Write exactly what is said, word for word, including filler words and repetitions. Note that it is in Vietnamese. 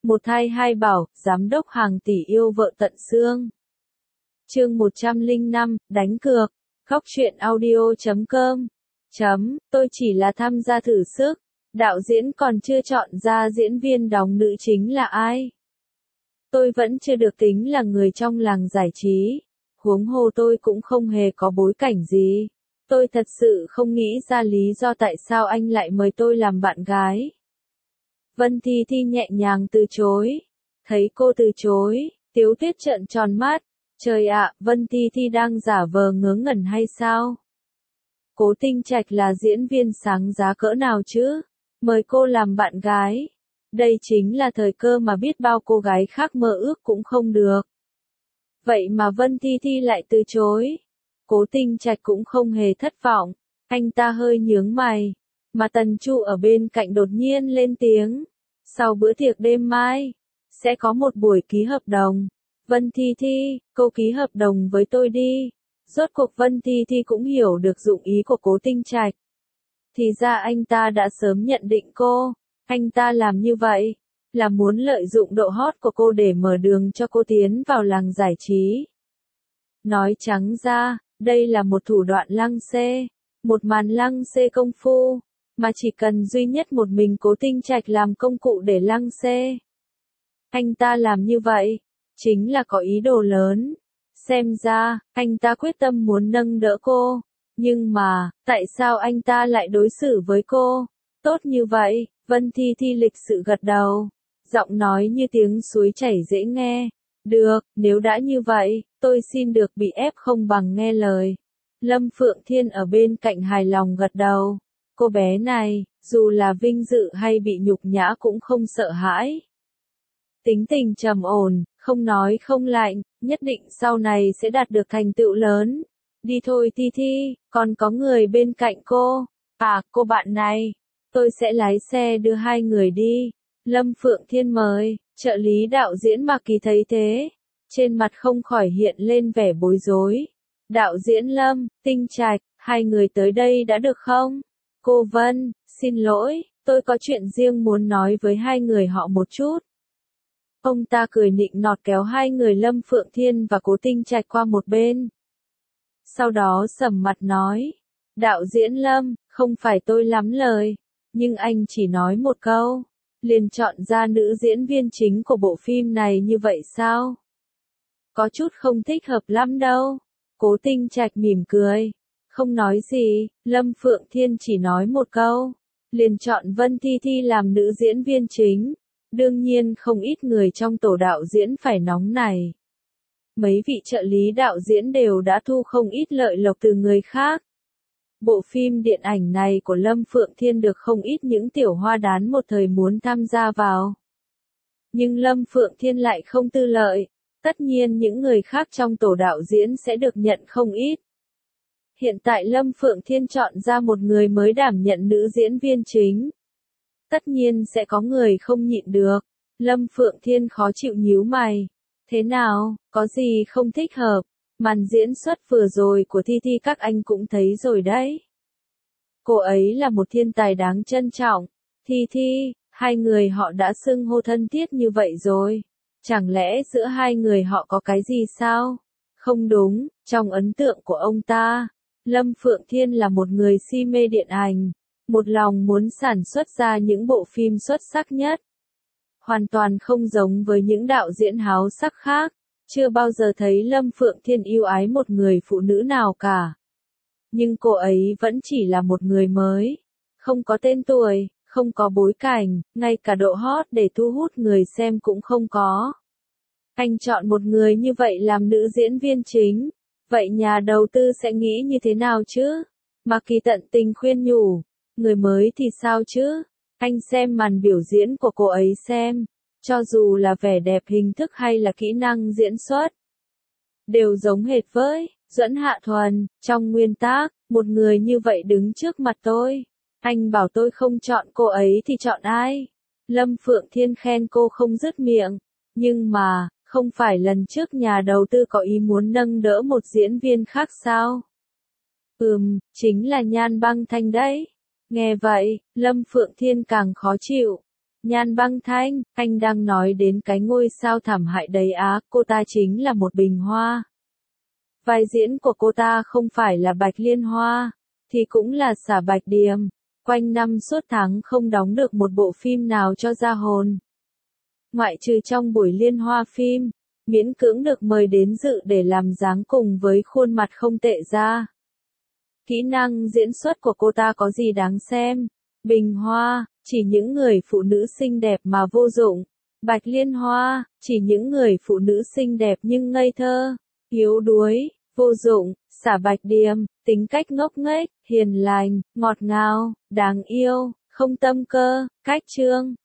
Một thai hai bảo, giám đốc hàng tỷ yêu vợ tận xương. Chương một trăm lẻ năm, đánh cược. Góc truyện audio chấm com. Chấm, tôi chỉ là tham gia thử sức. Đạo diễn còn chưa chọn ra diễn viên đóng nữ chính là ai. Tôi vẫn chưa được tính là người trong làng giải trí. Huống hồ tôi cũng không hề có bối cảnh gì. Tôi thật sự không nghĩ ra lý do tại sao anh lại mời tôi làm bạn gái. Vân Thi Thi nhẹ nhàng từ chối. Thấy cô từ chối, Tiếu Tuyết trợn tròn mắt. Trời ạ, Vân Thi Thi đang giả vờ ngớ ngẩn hay sao? Cố Tinh Trạch là diễn viên sáng giá cỡ nào chứ? Mời cô làm bạn gái. Đây chính là thời cơ mà biết bao cô gái khác mơ ước cũng không được. Vậy mà Vân Thi Thi lại từ chối. Cố Tinh Trạch cũng không hề thất vọng. Anh ta hơi nhướng mày. Mà Tần Chu ở bên cạnh đột nhiên lên tiếng. Sau bữa tiệc đêm mai, sẽ có một buổi ký hợp đồng. Vân Thi Thi, cô ký hợp đồng với tôi đi. Rốt cuộc Vân Thi Thi cũng hiểu được dụng ý của Cố Tinh Trạch. Thì ra anh ta đã sớm nhận định cô. Anh ta làm như vậy, là muốn lợi dụng độ hot của cô để mở đường cho cô tiến vào làng giải trí. Nói trắng ra, đây là một thủ đoạn lăng xê. Một màn lăng xê công phu. Mà chỉ cần duy nhất một mình Cố Tinh Trạch làm công cụ để lăng xê. Anh ta làm như vậy, chính là có ý đồ lớn. Xem ra, anh ta quyết tâm muốn nâng đỡ cô. Nhưng mà, tại sao anh ta lại đối xử với cô tốt như vậy? Vân Thi Thi lịch sự gật đầu. Giọng nói như tiếng suối chảy dễ nghe. Được, nếu đã như vậy, tôi xin được bị ép không bằng nghe lời. Lâm Phượng Thiên ở bên cạnh hài lòng gật đầu. Cô bé này, dù là vinh dự hay bị nhục nhã cũng không sợ hãi. Tính tình trầm ổn, không nói không lạnh, nhất định sau này sẽ đạt được thành tựu lớn. Đi thôi Thi Thi, còn có người bên cạnh cô. À, cô bạn này, tôi sẽ lái xe đưa hai người đi. Lâm Phượng Thiên mời, trợ lý đạo diễn Mạc Kỳ thấy thế. Trên mặt không khỏi hiện lên vẻ bối rối. Đạo diễn Lâm, Tinh Trạch, hai người tới đây đã được không? Cô Vân, xin lỗi, tôi có chuyện riêng muốn nói với hai người họ một chút. Ông ta cười nịnh nọt kéo hai người Lâm Phượng Thiên và Cố Tinh Trạch qua một bên. Sau đó sầm mặt nói, đạo diễn Lâm, không phải tôi lắm lời, nhưng anh chỉ nói một câu, liền chọn ra nữ diễn viên chính của bộ phim này như vậy sao? Có chút không thích hợp lắm đâu. Cố Tinh Trạch mỉm cười. Không nói gì, Lâm Phượng Thiên chỉ nói một câu, liền chọn Vân Thi Thi làm nữ diễn viên chính. Đương nhiên không ít người trong tổ đạo diễn phải nóng này. Mấy vị trợ lý đạo diễn đều đã thu không ít lợi lộc từ người khác. Bộ phim điện ảnh này của Lâm Phượng Thiên được không ít những tiểu hoa đán một thời muốn tham gia vào. Nhưng Lâm Phượng Thiên lại không tư lợi, tất nhiên những người khác trong tổ đạo diễn sẽ được nhận không ít. Hiện tại Lâm Phượng Thiên chọn ra một người mới đảm nhận nữ diễn viên chính. Tất nhiên sẽ có người không nhịn được. Lâm Phượng Thiên khó chịu nhíu mày. Thế nào, có gì không thích hợp? Màn diễn xuất vừa rồi của Thi Thi các anh cũng thấy rồi đấy. Cô ấy là một thiên tài đáng trân trọng. Thi Thi, hai người họ đã xưng hô thân thiết như vậy rồi. Chẳng lẽ giữa hai người họ có cái gì sao? Không đúng, trong ấn tượng của ông ta, Lâm Phượng Thiên là một người si mê điện ảnh, một lòng muốn sản xuất ra những bộ phim xuất sắc nhất. Hoàn toàn không giống với những đạo diễn háo sắc khác, chưa bao giờ thấy Lâm Phượng Thiên yêu ái một người phụ nữ nào cả. Nhưng cô ấy vẫn chỉ là một người mới, không có tên tuổi, không có bối cảnh, ngay cả độ hot để thu hút người xem cũng không có. Anh chọn một người như vậy làm nữ diễn viên chính. Vậy nhà đầu tư sẽ nghĩ như thế nào chứ? Mạc Kỳ tận tình khuyên nhủ. Người mới thì sao chứ? Anh xem màn biểu diễn của cô ấy xem. Cho dù là vẻ đẹp hình thức hay là kỹ năng diễn xuất, đều giống hệt với Duẫn Hạ Thuần. Trong nguyên tắc, một người như vậy đứng trước mặt tôi. Anh bảo tôi không chọn cô ấy thì chọn ai? Lâm Phượng Thiên khen cô không dứt miệng. Nhưng mà, không phải lần trước nhà đầu tư có ý muốn nâng đỡ một diễn viên khác sao? Ừm, chính là Nhan Băng Thanh đấy. Nghe vậy, Lâm Phượng Thiên càng khó chịu. Nhan Băng Thanh, anh đang nói đến cái ngôi sao thảm hại đấy á, cô ta chính là một bình hoa. Vai diễn của cô ta không phải là Bạch Liên Hoa, thì cũng là Xả Bạch Điềm. Quanh năm suốt tháng không đóng được một bộ phim nào cho ra hồn. Ngoại trừ trong buổi liên hoa phim, miễn cưỡng được mời đến dự để làm dáng cùng với khuôn mặt không tệ ra. Kỹ năng diễn xuất của cô ta có gì đáng xem? Bình Hoa, chỉ những người phụ nữ xinh đẹp mà vô dụng. Bạch Liên Hoa, chỉ những người phụ nữ xinh đẹp nhưng ngây thơ, yếu đuối, vô dụng. Xả Bạch Điềm, tính cách ngốc nghếch, hiền lành, ngọt ngào, đáng yêu, không tâm cơ, cách trương.